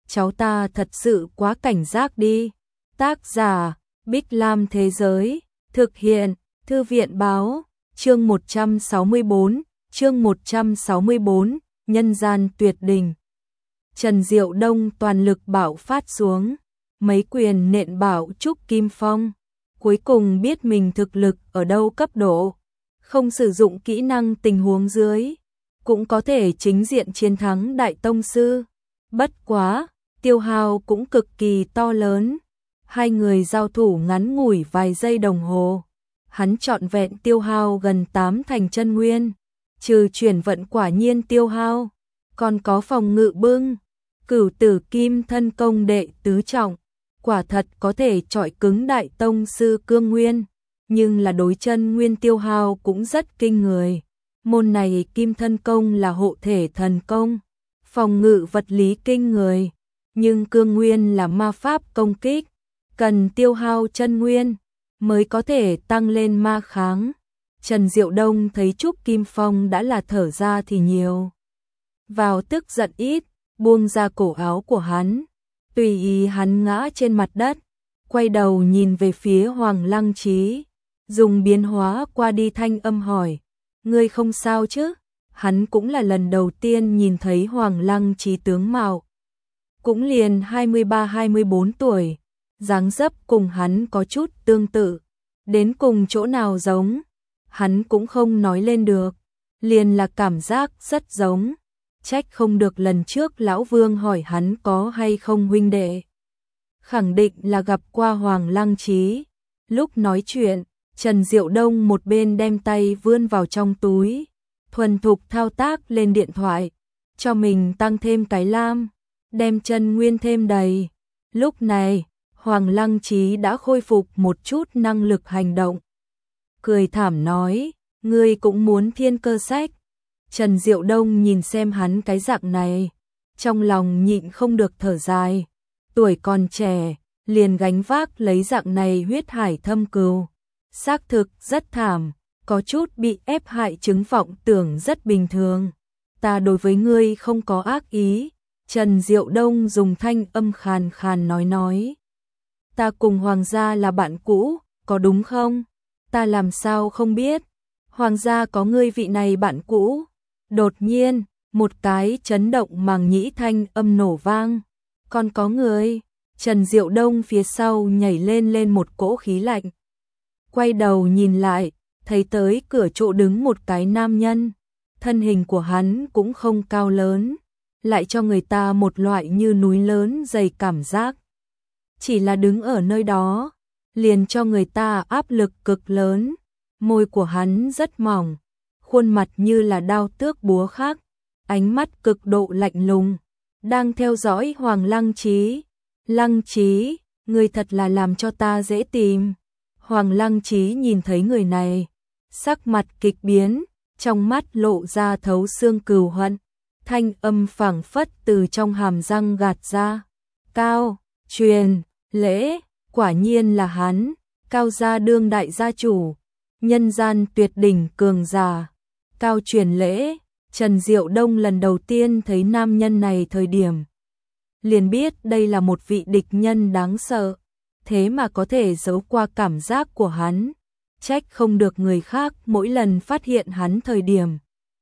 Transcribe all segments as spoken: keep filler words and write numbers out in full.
cháu ta thật sự quá cảnh giác đi. Tác giả, Bích Lam Thế Giới, thực hiện, Thư viện Báo, chương một trăm sáu mươi bốn, chương một trăm sáu mươi bốn, nhân gian tuyệt đỉnh. Trần Diệu Đông toàn lực bạo phát xuống, mấy quyền nện bạo Trúc Kim Phong, cuối cùng biết mình thực lực ở đâu cấp độ, không sử dụng kỹ năng tình huống dưới, cũng có thể chính diện chiến thắng Đại Tông Sư. Bất quá, tiêu hao cũng cực kỳ to lớn. Hai người giao thủ ngắn ngủi vài giây đồng hồ, hắn trọn vẹn tiêu hao gần tám thành chân nguyên, trừ chuyển vận quả nhiên tiêu hao, còn có phòng ngự bưng, Cửu Tử Kim Thân Công đệ tứ trọng, quả thật có thể chọi cứng Đại Tông Sư cương nguyên, nhưng là đối chân nguyên tiêu hao cũng rất kinh người. Môn này Kim Thân Công là hộ thể thần công, phòng ngự vật lý kinh người, nhưng cương nguyên là ma pháp công kích, cần tiêu hao chân nguyên mới có thể tăng lên ma kháng. Trần Diệu Đông thấy Trúc Kim Phong đã là thở ra thì nhiều, vào tức giận ít, buông ra cổ áo của hắn, tùy ý hắn ngã trên mặt đất, quay đầu nhìn về phía Hoàng Lăng Trí, dùng biến hóa qua đi thanh âm hỏi, ngươi không sao chứ? Hắn cũng là lần đầu tiên nhìn thấy Hoàng Lăng Trí tướng mạo, cũng liền hai mươi ba hai mươi bốn tuổi, dáng dấp cùng hắn có chút tương tự, đến cùng chỗ nào giống, hắn cũng không nói lên được, liền là cảm giác rất giống. Trách không được lần trước Lão Vương hỏi hắn có hay không huynh đệ, khẳng định là gặp qua Hoàng Lăng Trí. Lúc nói chuyện, Trần Diệu Đông một bên đem tay vươn vào trong túi, thuần thục thao tác lên điện thoại, cho mình tăng thêm cái lam, đem chân nguyên thêm đầy. Lúc này, Hoàng Lăng Trí đã khôi phục một chút năng lực hành động. Cười thảm nói, ngươi cũng muốn thiên cơ sách. Trần Diệu Đông nhìn xem hắn cái dạng này, trong lòng nhịn không được thở dài, tuổi còn trẻ, liền gánh vác lấy dạng này huyết hải thâm cừu, xác thực rất thảm, có chút bị ép hại chứng vọng tưởng rất bình thường. Ta đối với ngươi không có ác ý, Trần Diệu Đông dùng thanh âm khàn khàn nói nói. Ta cùng Hoàng gia là bạn cũ, có đúng không? Ta làm sao không biết, Hoàng gia có ngươi vị này bạn cũ. Đột nhiên, một cái chấn động màng nhĩ thanh âm nổ vang. Còn có người, Trần Diệu Đông phía sau nhảy lên lên một cỗ khí lạnh. Quay đầu nhìn lại, thấy tới cửa chỗ đứng một cái nam nhân. Thân hình của hắn cũng không cao lớn, lại cho người ta một loại như núi lớn dày cảm giác. Chỉ là đứng ở nơi đó, liền cho người ta áp lực cực lớn. Môi của hắn rất mỏng, khuôn mặt như là đao tước búa khác, ánh mắt cực độ lạnh lùng, đang theo dõi Hoàng Lăng Trí. Lăng Trí, người thật là làm cho ta dễ tìm. Hoàng Lăng Trí nhìn thấy người này, sắc mặt kịch biến, trong mắt lộ ra thấu xương cừu hận, thanh âm phảng phất từ trong hàm răng gạt ra. Cao, truyền, lễ, quả nhiên là hắn, Cao gia đương đại gia chủ, nhân gian tuyệt đỉnh cường giả. Cao truyền lễ, Trần Diệu Đông lần đầu tiên thấy nam nhân này thời điểm, liền biết đây là một vị địch nhân đáng sợ, thế mà có thể giấu qua cảm giác của hắn, trách không được người khác mỗi lần phát hiện hắn thời điểm,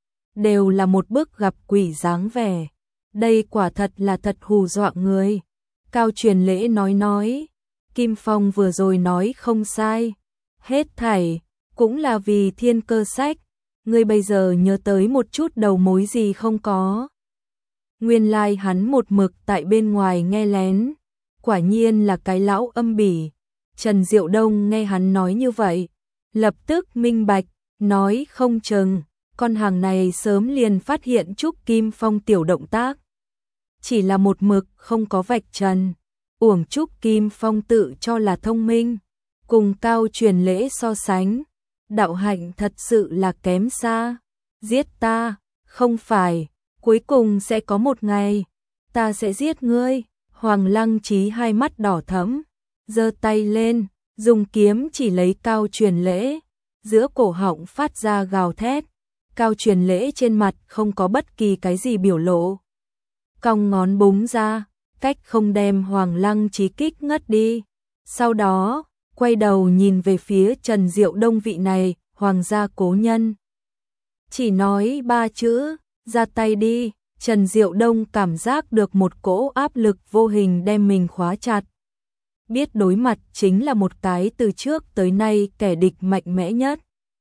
đều là một bức gặp quỷ dáng vẻ, đây quả thật là thật hù dọa người. Cao truyền lễ nói nói, Kim Phong vừa rồi nói không sai, hết thảy, cũng là vì thiên cơ sách. Ngươi bây giờ nhớ tới một chút đầu mối gì không có? Nguyên lai like hắn một mực tại bên ngoài nghe lén, quả nhiên là cái lão âm bỉ. Trần Diệu Đông nghe hắn nói như vậy, lập tức minh bạch, nói không chừng, con hàng này sớm liền phát hiện Trúc Kim Phong tiểu động tác. Chỉ là một mực không có vạch trần, uổng Trúc Kim Phong tự cho là thông minh, cùng Cao truyền lễ so sánh. Đạo hạnh thật sự là kém xa. Giết ta, không phải, cuối cùng sẽ có một ngày, ta sẽ giết ngươi. Hoàng Lăng Trí hai mắt đỏ thẫm, giơ tay lên, dùng kiếm chỉ lấy Cao truyền lễ, giữa cổ họng phát ra gào thét. Cao truyền lễ trên mặt không có bất kỳ cái gì biểu lộ, cong ngón búng ra, cách không đem Hoàng Lăng Chí kích ngất đi. Sau đó, quay đầu nhìn về phía Trần Diệu Đông vị này, hoàng gia cố nhân. Chỉ nói ba chữ, ra tay đi, Trần Diệu Đông cảm giác được một cỗ áp lực vô hình đem mình khóa chặt. Biết đối mặt chính là một cái từ trước tới nay kẻ địch mạnh mẽ nhất.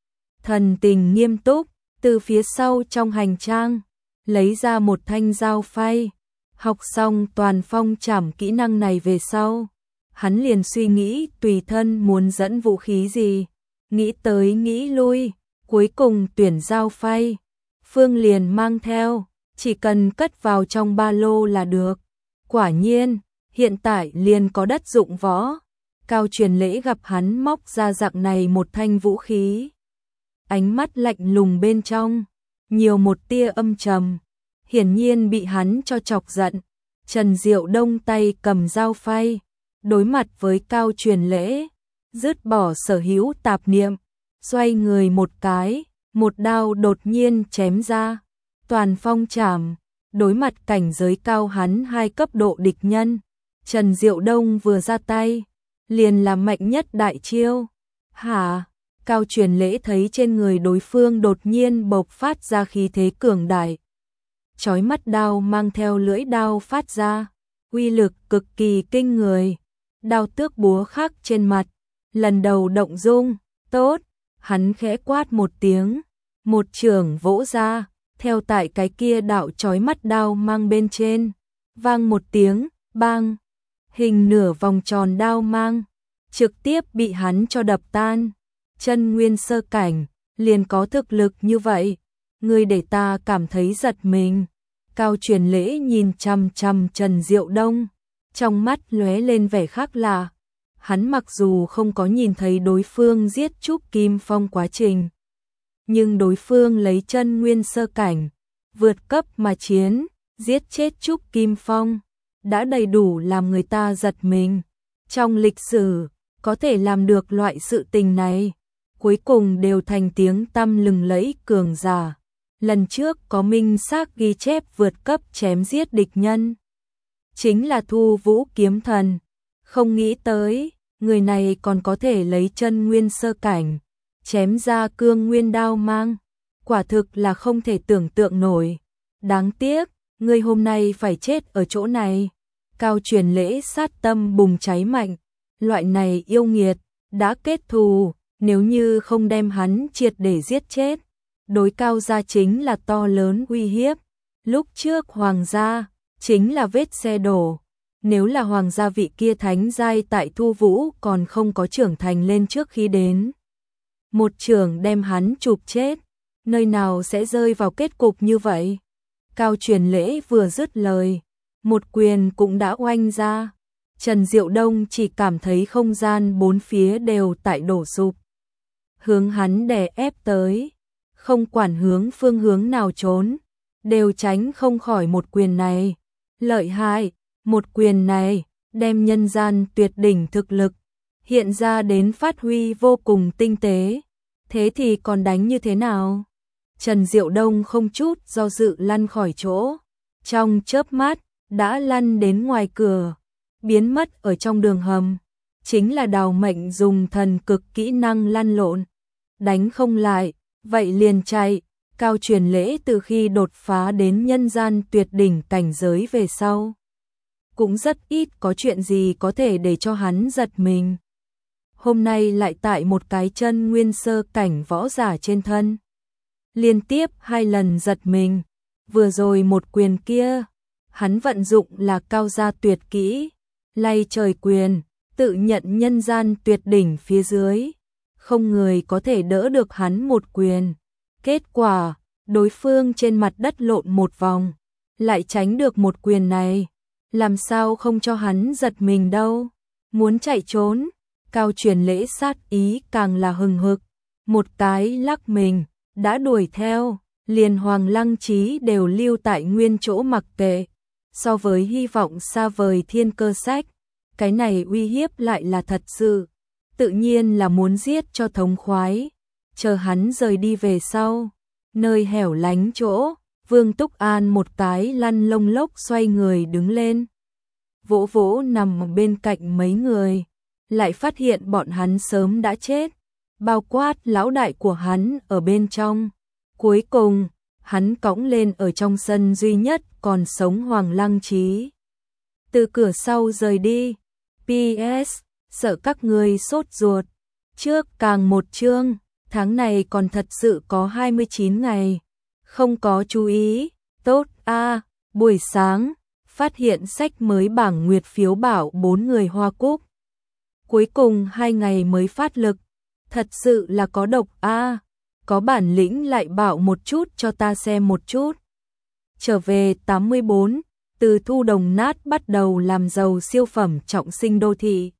Thần tình nghiêm túc, từ phía sau trong hành trang, lấy ra một thanh dao phay. Học xong toàn phong trảm kỹ năng này về sau, hắn liền suy nghĩ tùy thân muốn dẫn vũ khí gì. Nghĩ tới nghĩ lui, cuối cùng tuyển dao phay. Phương liền mang theo, chỉ cần cất vào trong ba lô là được. Quả nhiên, hiện tại liền có đất dụng võ. Cao Truyền Lễ gặp hắn móc ra dạng này một thanh vũ khí. Ánh mắt lạnh lùng bên trong, nhiều một tia âm trầm, hiển nhiên bị hắn cho chọc giận. Trần Diệu Đông tay cầm dao phay, đối mặt với Cao Truyền Lễ, dứt bỏ sở hữu tạp niệm, xoay người một cái, một đao đột nhiên chém ra. Toàn phong trảm, đối mặt cảnh giới cao hắn hai cấp độ địch nhân, Trần Diệu Đông vừa ra tay, liền là mạnh nhất đại chiêu. Hả? Cao Truyền Lễ thấy trên người đối phương đột nhiên bộc phát ra khí thế cường đại. Chói mắt đao mang theo lưỡi đao phát ra, uy lực cực kỳ kinh người. Đao tước búa khắc trên mặt, lần đầu động dung, tốt, hắn khẽ quát một tiếng, một chưởng vỗ ra, theo tại cái kia đạo chói mắt đao mang bên trên, vang một tiếng, bang, hình nửa vòng tròn đao mang, trực tiếp bị hắn cho đập tan. Chân nguyên sơ cảnh, liền có thực lực như vậy, ngươi để ta cảm thấy giật mình. Cao Truyền Lễ nhìn chằm chằm Trần Diệu Đông, trong mắt lóe lên vẻ khác lạ. Hắn mặc dù không có nhìn thấy đối phương giết Trúc Kim Phong quá trình, nhưng đối phương lấy chân nguyên sơ cảnh, vượt cấp mà chiến, giết chết Trúc Kim Phong, đã đầy đủ làm người ta giật mình. Trong lịch sử, có thể làm được loại sự tình này, cuối cùng đều thành tiếng tăm lừng lẫy cường giả. Lần trước có minh xác ghi chép vượt cấp chém giết địch nhân, chính là Thu Vũ kiếm thần. Không nghĩ tới, người này còn có thể lấy chân nguyên sơ cảnh, chém ra cương nguyên đao mang. Quả thực là không thể tưởng tượng nổi. Đáng tiếc, người hôm nay phải chết ở chỗ này. Cao Truyền Lễ sát tâm bùng cháy mạnh. Loại này yêu nghiệt, đã kết thù, nếu như không đem hắn triệt để giết chết, đối Cao gia chính là to lớn uy hiếp. Lúc trước Hoàng gia, chính là vết xe đổ. Nếu là Hoàng gia vị kia thánh giai tại Thu Vũ còn không có trưởng thành lên trước khi đến, một trường đem hắn chụp chết, nơi nào sẽ rơi vào kết cục như vậy. Cao Truyền Lễ vừa dứt lời, một quyền cũng đã oanh ra. Trần Diệu Đông chỉ cảm thấy không gian bốn phía đều tại đổ sụp, hướng hắn đè ép tới, không quản hướng phương hướng nào trốn, đều tránh không khỏi một quyền này. Lợi hại, một quyền này đem nhân gian tuyệt đỉnh thực lực hiện ra đến phát huy vô cùng tinh tế. Thế thì còn đánh như thế nào? Trần Diệu Đông không chút do dự lăn khỏi chỗ, trong chớp mắt đã lăn đến ngoài cửa, biến mất ở trong đường hầm. Chính là Đào Mệnh dùng thần cực kỹ năng lăn lộn, đánh không lại, vậy liền chạy. Cao Truyền Lễ từ khi đột phá đến nhân gian tuyệt đỉnh cảnh giới về sau, cũng rất ít có chuyện gì có thể để cho hắn giật mình. Hôm nay lại tại một cái chân nguyên sơ cảnh võ giả trên thân, liên tiếp hai lần giật mình. Vừa rồi một quyền kia, hắn vận dụng là Cao gia tuyệt kỹ, lay trời quyền, tự nhận nhân gian tuyệt đỉnh phía dưới, không người có thể đỡ được hắn một quyền. Kết quả, đối phương trên mặt đất lộn một vòng, lại tránh được một quyền này, làm sao không cho hắn giật mình đâu. Muốn chạy trốn, Cao Truyền Lễ sát ý càng là hừng hực, một cái lắc mình, đã đuổi theo, liền Hoàng Lăng Chí đều lưu tại nguyên chỗ mặc kệ. So với hy vọng xa vời thiên cơ sách, cái này uy hiếp lại là thật sự, tự nhiên là muốn giết cho thống khoái. Chờ hắn rời đi về sau, nơi hẻo lánh chỗ, Vương Túc An một cái lăn lông lốc xoay người đứng lên. vỗ vỗ nằm bên cạnh mấy người, lại phát hiện bọn hắn sớm đã chết, bao quát lão đại của hắn ở bên trong. Cuối cùng, hắn cõng lên ở trong sân duy nhất còn sống Hoàng Lăng Trí. Từ cửa sau rời đi. pê ét. Sợ các người sốt ruột. Trước càng một chương, tháng này còn thật sự có hai mươi chín ngày. Không có chú ý. Tốt a. Buổi sáng, phát hiện sách mới bảng nguyệt phiếu bảo bốn người Hoa Cúc. Cuối cùng hai ngày mới phát lực. Thật sự là có độc a. Có bản lĩnh lại bảo một chút cho ta xem một chút. Trở về tám mươi bốn, từ thu đồng nát bắt đầu làm giàu siêu phẩm trọng sinh đô thị.